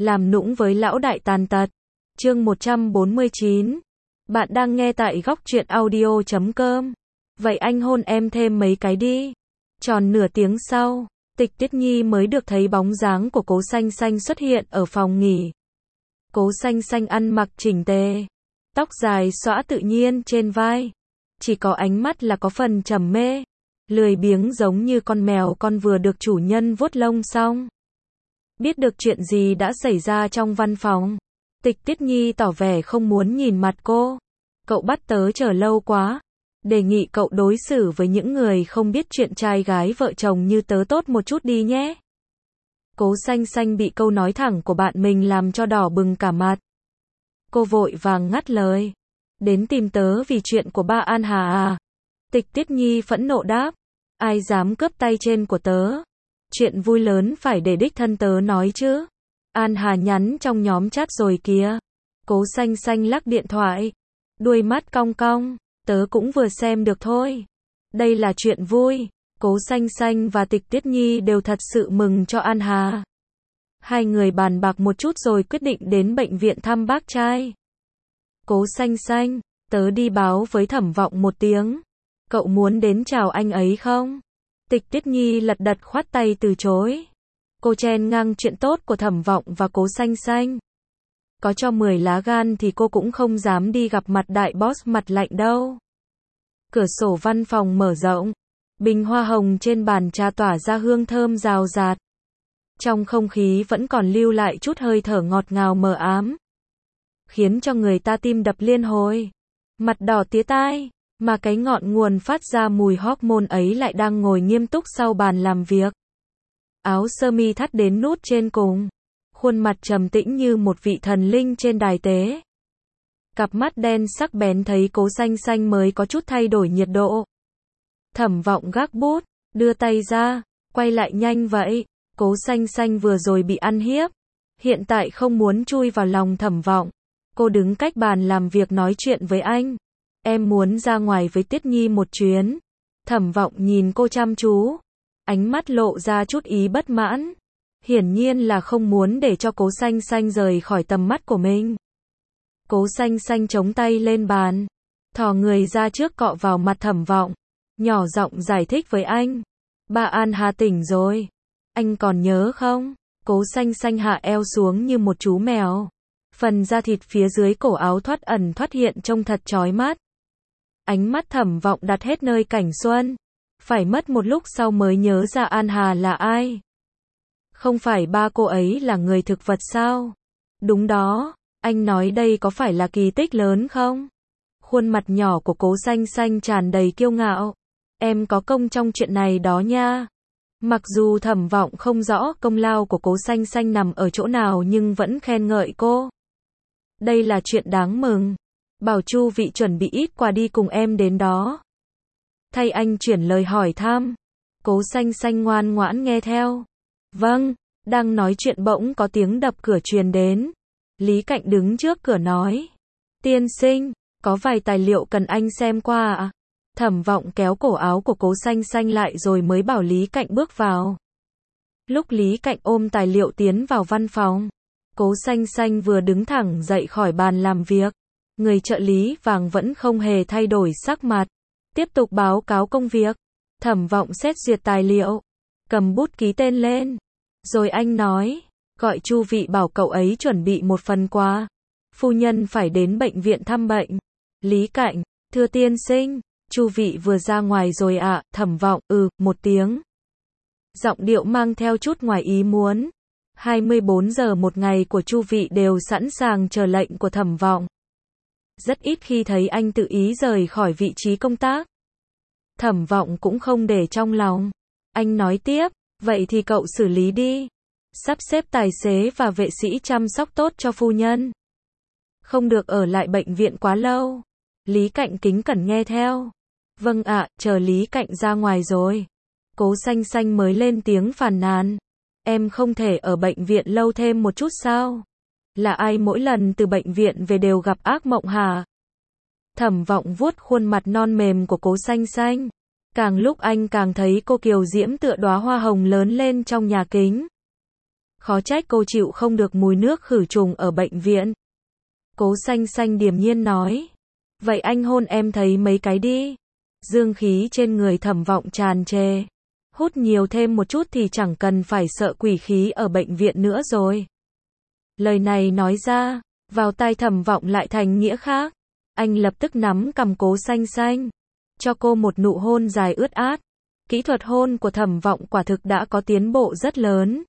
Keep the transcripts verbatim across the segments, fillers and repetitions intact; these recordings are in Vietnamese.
làm nũng với lão đại tàn tật. Chương một trăm bốn mươi chín. Bạn đang nghe tại góc truyện audio chấm com. Vậy anh hôn em thêm mấy cái đi. Tròn nửa tiếng sau, Tịch Tuyết Nhi mới được thấy bóng dáng của Cố Xanh Xanh xuất hiện ở phòng nghỉ. Cố Xanh Xanh ăn mặc chỉnh tề, tóc dài xõa tự nhiên trên vai, chỉ có ánh mắt là có phần trầm mê, lười biếng giống như con mèo con vừa được chủ nhân vuốt lông xong. Biết được chuyện gì đã xảy ra trong văn phòng, Tịch Tuyết Nhi tỏ vẻ không muốn nhìn mặt cô. Cậu bắt tớ chờ lâu quá, đề nghị cậu đối xử với những người không biết chuyện trai gái vợ chồng như tớ tốt một chút đi nhé. Cố Xanh Xanh bị câu nói thẳng của bạn mình làm cho đỏ bừng cả mặt. Cô vội vàng ngắt lời. Đến tìm tớ vì chuyện của ba An Hà à? Tịch Tuyết Nhi phẫn nộ đáp. Ai dám cướp tay trên của tớ? Chuyện vui lớn phải để đích thân tớ nói chứ. An Hà nhắn trong nhóm chat rồi kìa. Cố Xanh Xanh lắc điện thoại. Đuôi mắt cong cong. Tớ cũng vừa xem được thôi. Đây là chuyện vui. Cố Xanh Xanh và Tịch Tuyết Nhi đều thật sự mừng cho An Hà. Hai người bàn bạc một chút rồi quyết định đến bệnh viện thăm bác trai. Cố Xanh Xanh, tớ đi báo với Thẩm Vọng một tiếng. Cậu muốn đến chào anh ấy không? Tịch Tuyết Nhi lật đật khoát tay từ chối. Cô chen ngang chuyện tốt của Thẩm Vọng và Cố Xanh Xanh. Có cho mười lá gan thì cô cũng không dám đi gặp mặt đại boss mặt lạnh đâu. Cửa sổ văn phòng mở rộng. Bình hoa hồng trên bàn trà tỏa ra hương thơm rào rạt. Trong không khí vẫn còn lưu lại chút hơi thở ngọt ngào mờ ám, khiến cho người ta tim đập liên hồi, mặt đỏ tía tai, mà cái ngọn nguồn phát ra mùi hormone ấy lại đang ngồi nghiêm túc sau bàn làm việc. Áo sơ mi thắt đến nút trên cùng, khuôn mặt trầm tĩnh như một vị thần linh trên đài tế. Cặp mắt đen sắc bén thấy Cố Xanh Xanh mới có chút thay đổi nhiệt độ. Thẩm Vọng gác bút, đưa tay ra, quay lại nhanh vậy. Cố Xanh Xanh vừa rồi bị ăn hiếp, hiện tại không muốn chui vào lòng Thẩm Vọng. Cô đứng cách bàn làm việc nói chuyện với anh. Em muốn ra ngoài với Tuyết Nhi một chuyến. Thẩm Vọng nhìn cô chăm chú, ánh mắt lộ ra chút ý bất mãn. Hiển nhiên là không muốn để cho Cố Xanh Xanh rời khỏi tầm mắt của mình. Cố Xanh Xanh chống tay lên bàn, thò người ra trước cọ vào mặt Thẩm Vọng, nhỏ giọng giải thích với anh. Ba An Hà tỉnh rồi. Anh còn nhớ không? Cố Xanh Xanh hạ eo xuống như một chú mèo. Phần da thịt phía dưới cổ áo thoát ẩn thoát hiện trông thật chói mắt. Ánh mắt Thẩm Vọng đặt hết nơi cảnh xuân. Phải mất một lúc sau mới nhớ ra An Hà là ai. Không phải ba cô ấy là người thực vật sao? Đúng đó, anh nói đây có phải là kỳ tích lớn không? Khuôn mặt nhỏ của Cố Xanh Xanh tràn đầy kiêu ngạo. Em có công trong chuyện này đó nha. Mặc dù Thẩm Vọng không rõ công lao của Cố Xanh Xanh nằm ở chỗ nào nhưng vẫn khen ngợi cô. Đây là chuyện đáng mừng. Bảo Chu vị chuẩn bị ít quà đi cùng em đến đó. Thay anh chuyển lời hỏi thăm. Cố Xanh Xanh ngoan ngoãn nghe theo. Vâng, đang nói chuyện bỗng có tiếng đập cửa truyền đến. Lý Cạnh đứng trước cửa nói. Tiên sinh, có vài tài liệu cần anh xem qua ạ. Thẩm Vọng kéo cổ áo của Cố Xanh Xanh lại rồi mới bảo Lý Cạnh bước vào. Lúc Lý Cạnh ôm tài liệu tiến vào văn phòng, Cố Xanh Xanh vừa đứng thẳng dậy khỏi bàn làm việc. Người trợ lý vàng vẫn không hề thay đổi sắc mặt. Tiếp tục báo cáo công việc. Thẩm Vọng xét duyệt tài liệu, cầm bút ký tên lên. Rồi anh nói, gọi Chu vị bảo cậu ấy chuẩn bị một phần quà. Phu nhân phải đến bệnh viện thăm bệnh. Lý Cạnh, thưa tiên sinh. Chu vị vừa ra ngoài rồi ạ. À? Thẩm Vọng, ừ, một tiếng. Giọng điệu mang theo chút ngoài ý muốn. hai mươi bốn giờ một ngày của Chu vị đều sẵn sàng chờ lệnh của Thẩm Vọng. Rất ít khi thấy anh tự ý rời khỏi vị trí công tác. Thẩm Vọng cũng không để trong lòng. Anh nói tiếp, vậy thì cậu xử lý đi. Sắp xếp tài xế và vệ sĩ chăm sóc tốt cho phu nhân. Không được ở lại bệnh viện quá lâu. Lý Cạnh kính cẩn nghe theo. Vâng ạ, chờ Lý Cạnh ra ngoài rồi. Cố Xanh Xanh mới lên tiếng phàn nàn. Em không thể ở bệnh viện lâu thêm một chút sao? Là ai mỗi lần từ bệnh viện về đều gặp ác mộng hả? Thẩm Vọng vuốt khuôn mặt non mềm của Cố Xanh Xanh. Càng lúc anh càng thấy cô kiều diễm tựa đóa hoa hồng lớn lên trong nhà kính. Khó trách cô chịu không được mùi nước khử trùng ở bệnh viện. Cố Xanh Xanh điềm nhiên nói. Vậy anh hôn em thấy mấy cái đi. Dương khí trên người Thẩm Vọng tràn trề. Hút nhiều thêm một chút thì chẳng cần phải sợ quỷ khí ở bệnh viện nữa rồi. Lời này nói ra, vào tai Thẩm Vọng lại thành nghĩa khác. Anh lập tức nắm cầm Cố Xanh Xanh, cho cô một nụ hôn dài ướt át. Kỹ thuật hôn của Thẩm Vọng quả thực đã có tiến bộ rất lớn.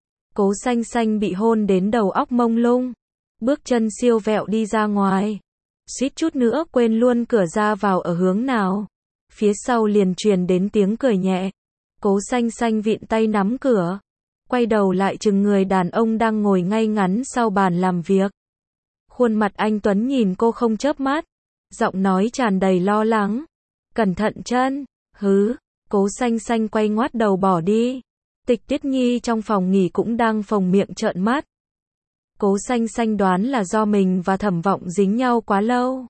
Cố Xanh Xanh bị hôn đến đầu óc mông lung, bước chân siêu vẹo đi ra ngoài, suýt chút nữa quên luôn cửa ra vào ở hướng nào. Phía sau liền truyền đến tiếng cười nhẹ. Cố Xanh Xanh vịn tay nắm cửa, quay đầu lại chừng người đàn ông đang ngồi ngay ngắn sau bàn làm việc. Khuôn mặt anh tuấn nhìn cô không chớp mắt, giọng nói tràn đầy lo lắng. Cẩn thận chân. Hứ. Cố Xanh Xanh quay ngoắt đầu bỏ đi. Tịch Tiết Nhi trong phòng nghỉ cũng đang phồng miệng trợn mắt. Cố Xanh Xanh đoán là do mình và Thẩm Vọng dính nhau quá lâu,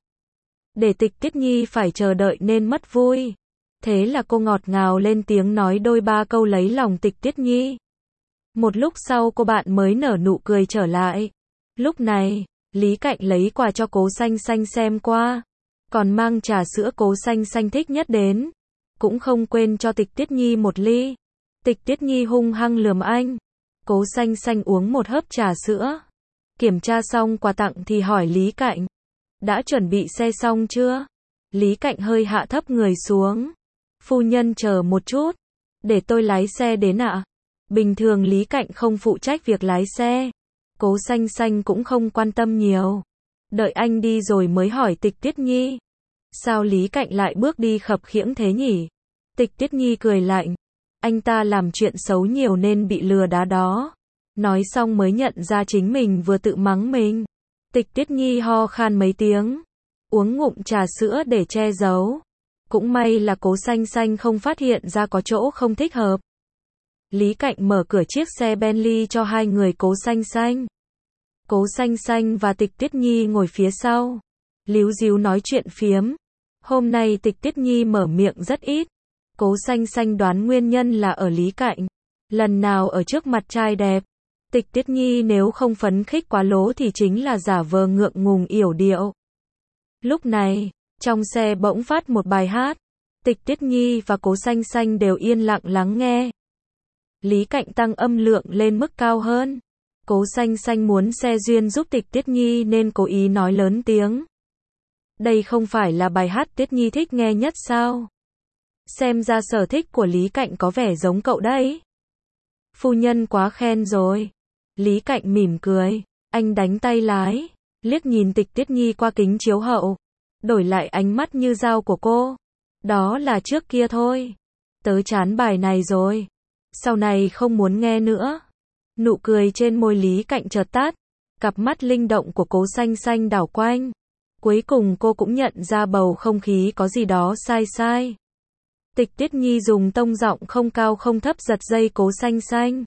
để Tịch Tiết Nhi phải chờ đợi nên mất vui. Thế là cô ngọt ngào lên tiếng nói đôi ba câu lấy lòng Tịch Tiết Nhi. Một lúc sau cô bạn mới nở nụ cười trở lại. Lúc này, Lý Cạnh lấy quà cho Cố Xanh Xanh xem qua, còn mang trà sữa Cố Xanh Xanh thích nhất đến, cũng không quên cho Tịch Tiết Nhi một ly. Tịch Tiết Nhi hung hăng lườm anh. Cố Xanh Xanh uống một hớp trà sữa. Kiểm tra xong quà tặng thì hỏi Lý Cạnh. Đã chuẩn bị xe xong chưa? Lý Cạnh hơi hạ thấp người xuống. Phu nhân chờ một chút, để tôi lái xe đến ạ. Bình thường Lý Cạnh không phụ trách việc lái xe. Cố Xanh Xanh cũng không quan tâm nhiều. Đợi anh đi rồi mới hỏi Tịch Tiết Nhi. Sao Lý Cạnh lại bước đi khập khiễng thế nhỉ? Tịch Tiết Nhi cười lạnh. Anh ta làm chuyện xấu nhiều nên bị lừa đá đó. Nói xong mới nhận ra chính mình vừa tự mắng mình. Tịch Tiết Nhi ho khan mấy tiếng, uống ngụm trà sữa để che giấu. Cũng may là Cố Xanh Xanh không phát hiện ra có chỗ không thích hợp. Lý Cạnh mở cửa chiếc xe Bentley cho hai người Cố Xanh Xanh. Cố Xanh Xanh và Tịch Tiết Nhi ngồi phía sau, líu díu nói chuyện phiếm. Hôm nay Tịch Tiết Nhi mở miệng rất ít. Cố Xanh Xanh đoán nguyên nhân là ở Lý Cạnh. Lần nào ở trước mặt trai đẹp, Tịch Tiết Nhi nếu không phấn khích quá lố thì chính là giả vờ ngượng ngùng yểu điệu. Lúc này, trong xe bỗng phát một bài hát. Tịch Tiết Nhi và Cố Xanh Xanh đều yên lặng lắng nghe. Lý Cạnh tăng âm lượng lên mức cao hơn. Cố Xanh Xanh muốn xe duyên giúp Tịch Tiết Nhi nên cố ý nói lớn tiếng. Đây không phải là bài hát Tiết Nhi thích nghe nhất sao? Xem ra sở thích của Lý Cạnh có vẻ giống cậu đấy. Phu nhân quá khen rồi. Lý Cạnh mỉm cười. Anh đánh tay lái, liếc nhìn Tịch Tiết Nhi qua kính chiếu hậu, đổi lại ánh mắt như dao của cô. Đó là trước kia thôi. Tớ chán bài này rồi. Sau này không muốn nghe nữa. Nụ cười trên môi Lý Cạnh chợt tắt. Cặp mắt linh động của Cố Xanh Xanh đảo quanh. Cuối cùng cô cũng nhận ra bầu không khí có gì đó sai sai. Tịch Tiết Nhi dùng tông giọng không cao không thấp giật dây Cố Xanh Xanh.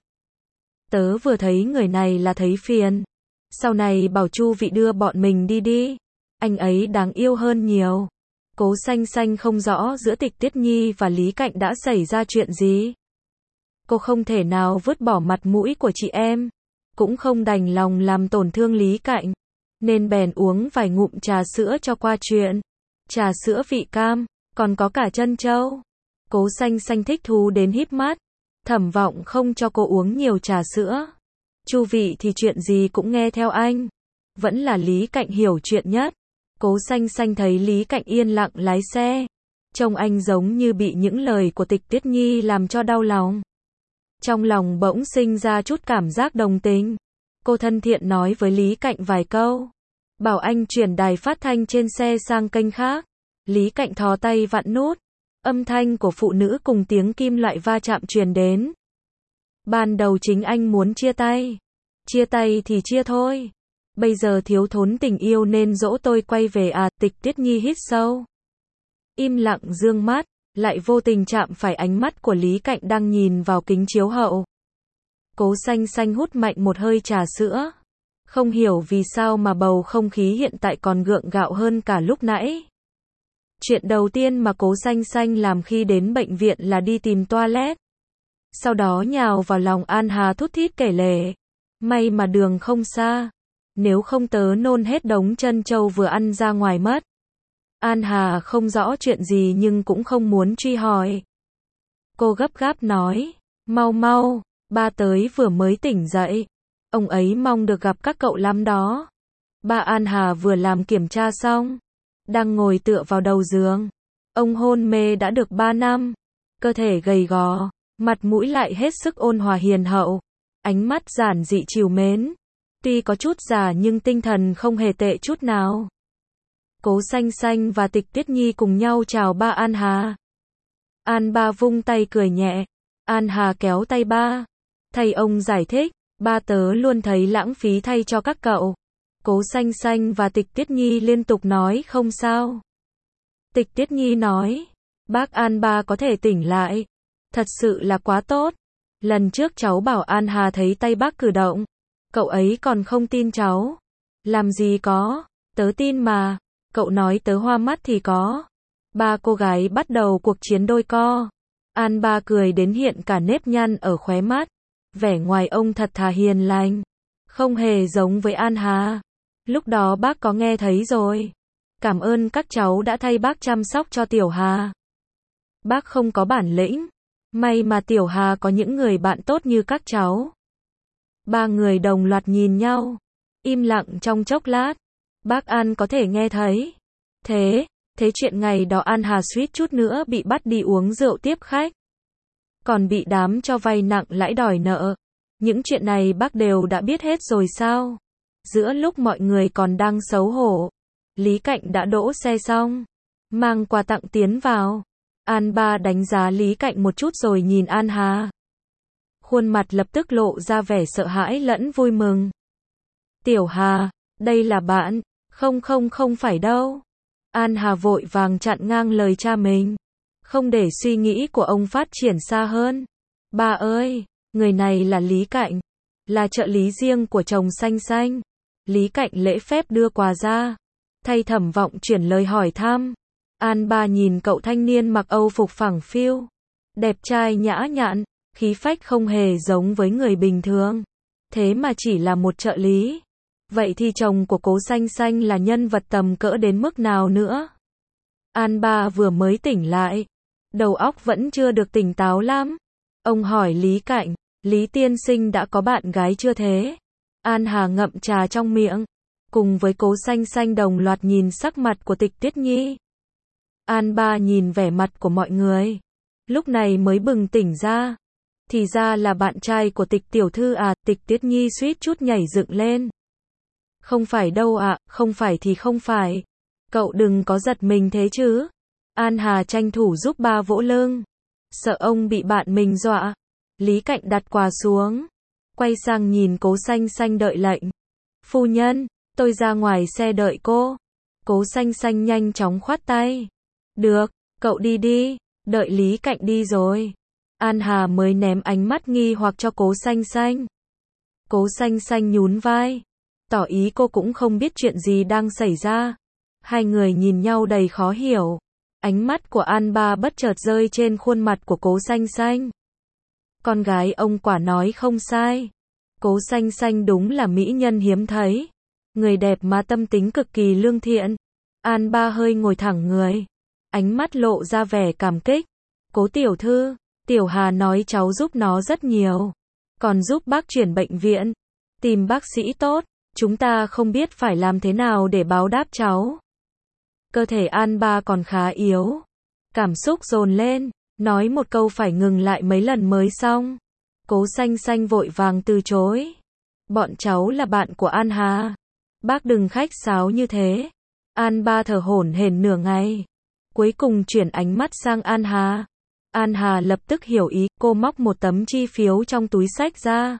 Tớ vừa thấy người này là thấy phiền. Sau này bảo Chu Vị đưa bọn mình đi đi. Anh ấy đáng yêu hơn nhiều. Cố Xanh Xanh không rõ giữa Tịch Tiết Nhi và Lý Cạnh đã xảy ra chuyện gì. Cô không thể nào vứt bỏ mặt mũi của chị em, cũng không đành lòng làm tổn thương Lý Cạnh, nên bèn uống vài ngụm trà sữa cho qua chuyện. Trà sữa vị cam, còn có cả trân châu. Cố Xanh Xanh thích thú đến híp mắt. Thẩm Vọng không cho cô uống nhiều trà sữa. Chu Vị thì chuyện gì cũng nghe theo anh. Vẫn là Lý Cạnh hiểu chuyện nhất. Cố Xanh Xanh thấy Lý Cạnh yên lặng lái xe, trông anh giống như bị những lời của Tịch Tiết Nhi làm cho đau lòng. Trong lòng bỗng sinh ra chút cảm giác đồng tình. Cô thân thiện nói với Lý Cạnh vài câu, bảo anh chuyển đài phát thanh trên xe sang kênh khác. Lý Cạnh thò tay vặn nút. Âm thanh của phụ nữ cùng tiếng kim loại va chạm truyền đến. Ban đầu chính anh muốn chia tay. Chia tay thì chia thôi. Bây giờ thiếu thốn tình yêu nên dỗ tôi quay về à? Tịch Tiết Nhi hít sâu, im lặng dương mắt, lại vô tình chạm phải ánh mắt của Lý Cạnh đang nhìn vào kính chiếu hậu. Cố Xanh Xanh hút mạnh một hơi trà sữa. Không hiểu vì sao mà bầu không khí hiện tại còn gượng gạo hơn cả lúc nãy. Chuyện đầu tiên mà Cố Xanh Xanh làm khi đến bệnh viện là đi tìm toilet. Sau đó nhào vào lòng An Hà thút thít kể lể. May mà đường không xa. Nếu không tớ nôn hết đống trân châu vừa ăn ra ngoài mất. An Hà không rõ chuyện gì nhưng cũng không muốn truy hỏi. Cô gấp gáp nói, mau mau, ba tới vừa mới tỉnh dậy. Ông ấy mong được gặp các cậu lắm đó. Ba An Hà vừa làm kiểm tra xong, đang ngồi tựa vào đầu giường. Ông hôn mê đã được ba năm, cơ thể gầy gò, mặt mũi lại hết sức ôn hòa hiền hậu, ánh mắt giản dị trìu mến. Tuy có chút già nhưng tinh thần không hề tệ chút nào. Cố Xanh Xanh và Tịch Tuyết Nhi cùng nhau chào ba An Hà. An ba vung tay cười nhẹ. An Hà kéo tay ba. Thầy ông giải thích, ba tớ luôn thấy lãng phí thay cho các cậu. Cố Xanh Xanh và Tịch Tuyết Nhi liên tục nói không sao. Tịch Tuyết Nhi nói, bác An ba có thể tỉnh lại. Thật sự là quá tốt. Lần trước cháu bảo An Hà thấy tay bác cử động. Cậu ấy còn không tin cháu. Làm gì có, tớ tin mà. Cậu nói tớ hoa mắt thì có. Ba cô gái bắt đầu cuộc chiến đôi co. An ba cười đến hiện cả nếp nhăn ở khóe mắt. Vẻ ngoài ông thật thà hiền lành. Không hề giống với An Hà. Lúc đó bác có nghe thấy rồi. Cảm ơn các cháu đã thay bác chăm sóc cho Tiểu Hà. Bác không có bản lĩnh. May mà Tiểu Hà có những người bạn tốt như các cháu. Ba người đồng loạt nhìn nhau. Im lặng trong chốc lát. Bác An có thể nghe thấy. Thế, thế chuyện ngày đó An Hà suýt chút nữa bị bắt đi uống rượu tiếp khách. Còn bị đám cho vay nặng lãi đòi nợ. Những chuyện này bác đều đã biết hết rồi sao? Giữa lúc mọi người còn đang xấu hổ, Lý Cạnh đã đỗ xe xong, mang quà tặng tiến vào. An ba đánh giá Lý Cạnh một chút rồi nhìn An Hà. Khuôn mặt lập tức lộ ra vẻ sợ hãi lẫn vui mừng. Tiểu Hà, đây là bạn. Không không không phải đâu. An Hà vội vàng chặn ngang lời cha mình. Không để suy nghĩ của ông phát triển xa hơn. Ba ơi, người này là Lý Cạnh. Là trợ lý riêng của chồng Xanh Xanh. Lý Cạnh lễ phép đưa quà ra. Thay Thẩm Vọng chuyển lời hỏi thăm. An ba nhìn cậu thanh niên mặc âu phục phẳng phiu. Đẹp trai nhã nhặn, khí phách không hề giống với người bình thường. Thế mà chỉ là một trợ lý. Vậy thì chồng của Cố Xanh Xanh là nhân vật tầm cỡ đến mức nào nữa? An ba vừa mới tỉnh lại. Đầu óc vẫn chưa được tỉnh táo lắm. Ông hỏi Lý Cạnh, Lý tiên sinh đã có bạn gái chưa thế? An Hà ngậm trà trong miệng. Cùng với Cố Xanh Xanh đồng loạt nhìn sắc mặt của Tịch Tuyết Nhi. An ba nhìn vẻ mặt của mọi người. Lúc này mới bừng tỉnh ra. Thì ra là bạn trai của Tịch tiểu thư à? Tịch Tuyết Nhi suýt chút nhảy dựng lên. Không phải đâu ạ, à, không phải thì không phải. Cậu đừng có giật mình thế chứ. An Hà tranh thủ giúp ba vỗ lưng. Sợ ông bị bạn mình dọa. Lý Cạnh đặt quà xuống. Quay sang nhìn Cố Xanh Xanh đợi lệnh. Phu nhân, tôi ra ngoài xe đợi cô. Cố Xanh Xanh nhanh chóng khoát tay. Được, cậu đi đi, đợi Lý Cạnh đi rồi. An Hà mới ném ánh mắt nghi hoặc cho Cố Xanh Xanh. Cố Xanh Xanh nhún vai. Tỏ ý cô cũng không biết chuyện gì đang xảy ra. Hai người nhìn nhau đầy khó hiểu. Ánh mắt của An ba bất chợt rơi trên khuôn mặt của Cố Xanh Xanh. Con gái ông quả nói không sai. Cố Xanh Xanh đúng là mỹ nhân hiếm thấy. Người đẹp mà tâm tính cực kỳ lương thiện. An ba hơi ngồi thẳng người. Ánh mắt lộ ra vẻ cảm kích. Cố tiểu thư, Tiểu Hà nói cháu giúp nó rất nhiều. Còn giúp bác chuyển bệnh viện. Tìm bác sĩ tốt. Chúng ta không biết phải làm thế nào để báo đáp cháu. Cơ thể An ba còn khá yếu. Cảm xúc dồn lên. Nói một câu phải ngừng lại mấy lần mới xong. Cố Xanh Xanh vội vàng từ chối. Bọn cháu là bạn của An Hà. Bác đừng khách sáo như thế. An ba thở hổn hển nửa ngày. Cuối cùng chuyển ánh mắt sang An Hà. An Hà lập tức hiểu ý. Cô móc một tấm chi phiếu trong túi xách ra.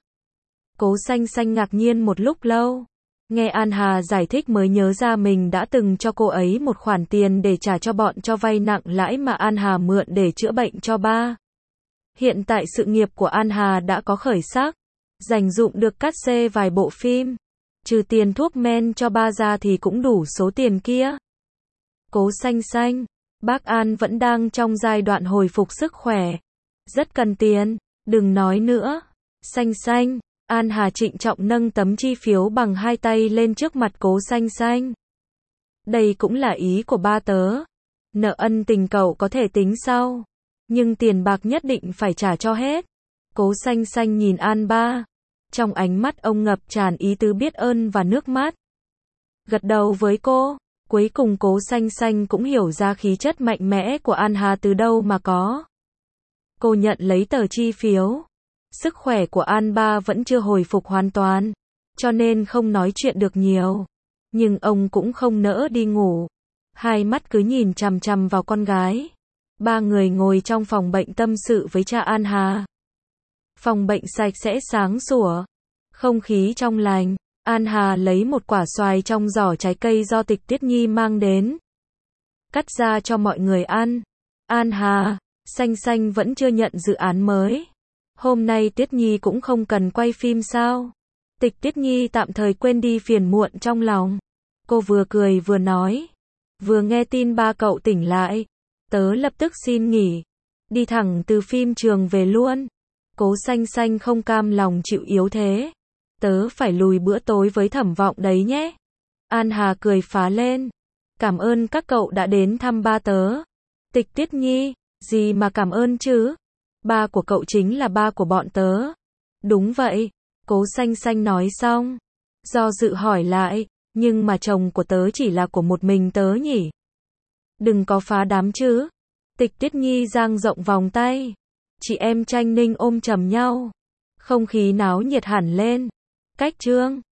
Cố Xanh Xanh ngạc nhiên một lúc lâu. Nghe An Hà giải thích mới nhớ ra mình đã từng cho cô ấy một khoản tiền để trả cho bọn cho vay nặng lãi mà An Hà mượn để chữa bệnh cho ba. Hiện tại sự nghiệp của An Hà đã có khởi sắc. Dành dụm được cắt xê vài bộ phim. Trừ tiền thuốc men cho ba ra thì cũng đủ số tiền kia. Cố Xanh Xanh, bác An vẫn đang trong giai đoạn hồi phục sức khỏe. Rất cần tiền, đừng nói nữa. Xanh Xanh, An Hà trịnh trọng nâng tấm chi phiếu bằng hai tay lên trước mặt Cố Xanh Xanh. Đây cũng là ý của ba tớ. Nợ ân tình cậu có thể tính sau. Nhưng tiền bạc nhất định phải trả cho hết. Cố Xanh Xanh nhìn An ba. Trong ánh mắt ông ngập tràn ý tứ biết ơn và nước mắt. Gật đầu với cô. Cuối cùng Cố Xanh Xanh cũng hiểu ra khí chất mạnh mẽ của An Hà từ đâu mà có. Cô nhận lấy tờ chi phiếu. Sức khỏe của An ba vẫn chưa hồi phục hoàn toàn, cho nên không nói chuyện được nhiều. Nhưng ông cũng không nỡ đi ngủ. Hai mắt cứ nhìn chằm chằm vào con gái. Ba người ngồi trong phòng bệnh tâm sự với cha An Hà. Phòng bệnh sạch sẽ sáng sủa. Không khí trong lành. An Hà lấy một quả xoài trong giỏ trái cây do Tịch Tiết Nhi mang đến. Cắt ra cho mọi người ăn. An Hà, Xanh Xanh vẫn chưa nhận dự án mới. Hôm nay Tiết Nhi cũng không cần quay phim sao? Tịch Tiết Nhi tạm thời quên đi phiền muộn trong lòng. Cô vừa cười vừa nói. Vừa nghe tin ba cậu tỉnh lại. Tớ lập tức xin nghỉ. Đi thẳng từ phim trường về luôn. Cố Xanh Xanh không cam lòng chịu yếu thế. Tớ phải lùi bữa tối với Thẩm Vọng đấy nhé. An Hà cười phá lên. Cảm ơn các cậu đã đến thăm ba tớ. Tịch Tiết Nhi, gì mà cảm ơn chứ? Ba của cậu chính là ba của bọn tớ. Đúng vậy. Cố Xanh Xanh nói xong. Do dự hỏi lại. Nhưng mà chồng của tớ chỉ là của một mình tớ nhỉ? Đừng có phá đám chứ. Tịch Tiết Nhi dang rộng vòng tay. Chị em Tranh Ninh ôm chầm nhau. Không khí náo nhiệt hẳn lên. Cách chương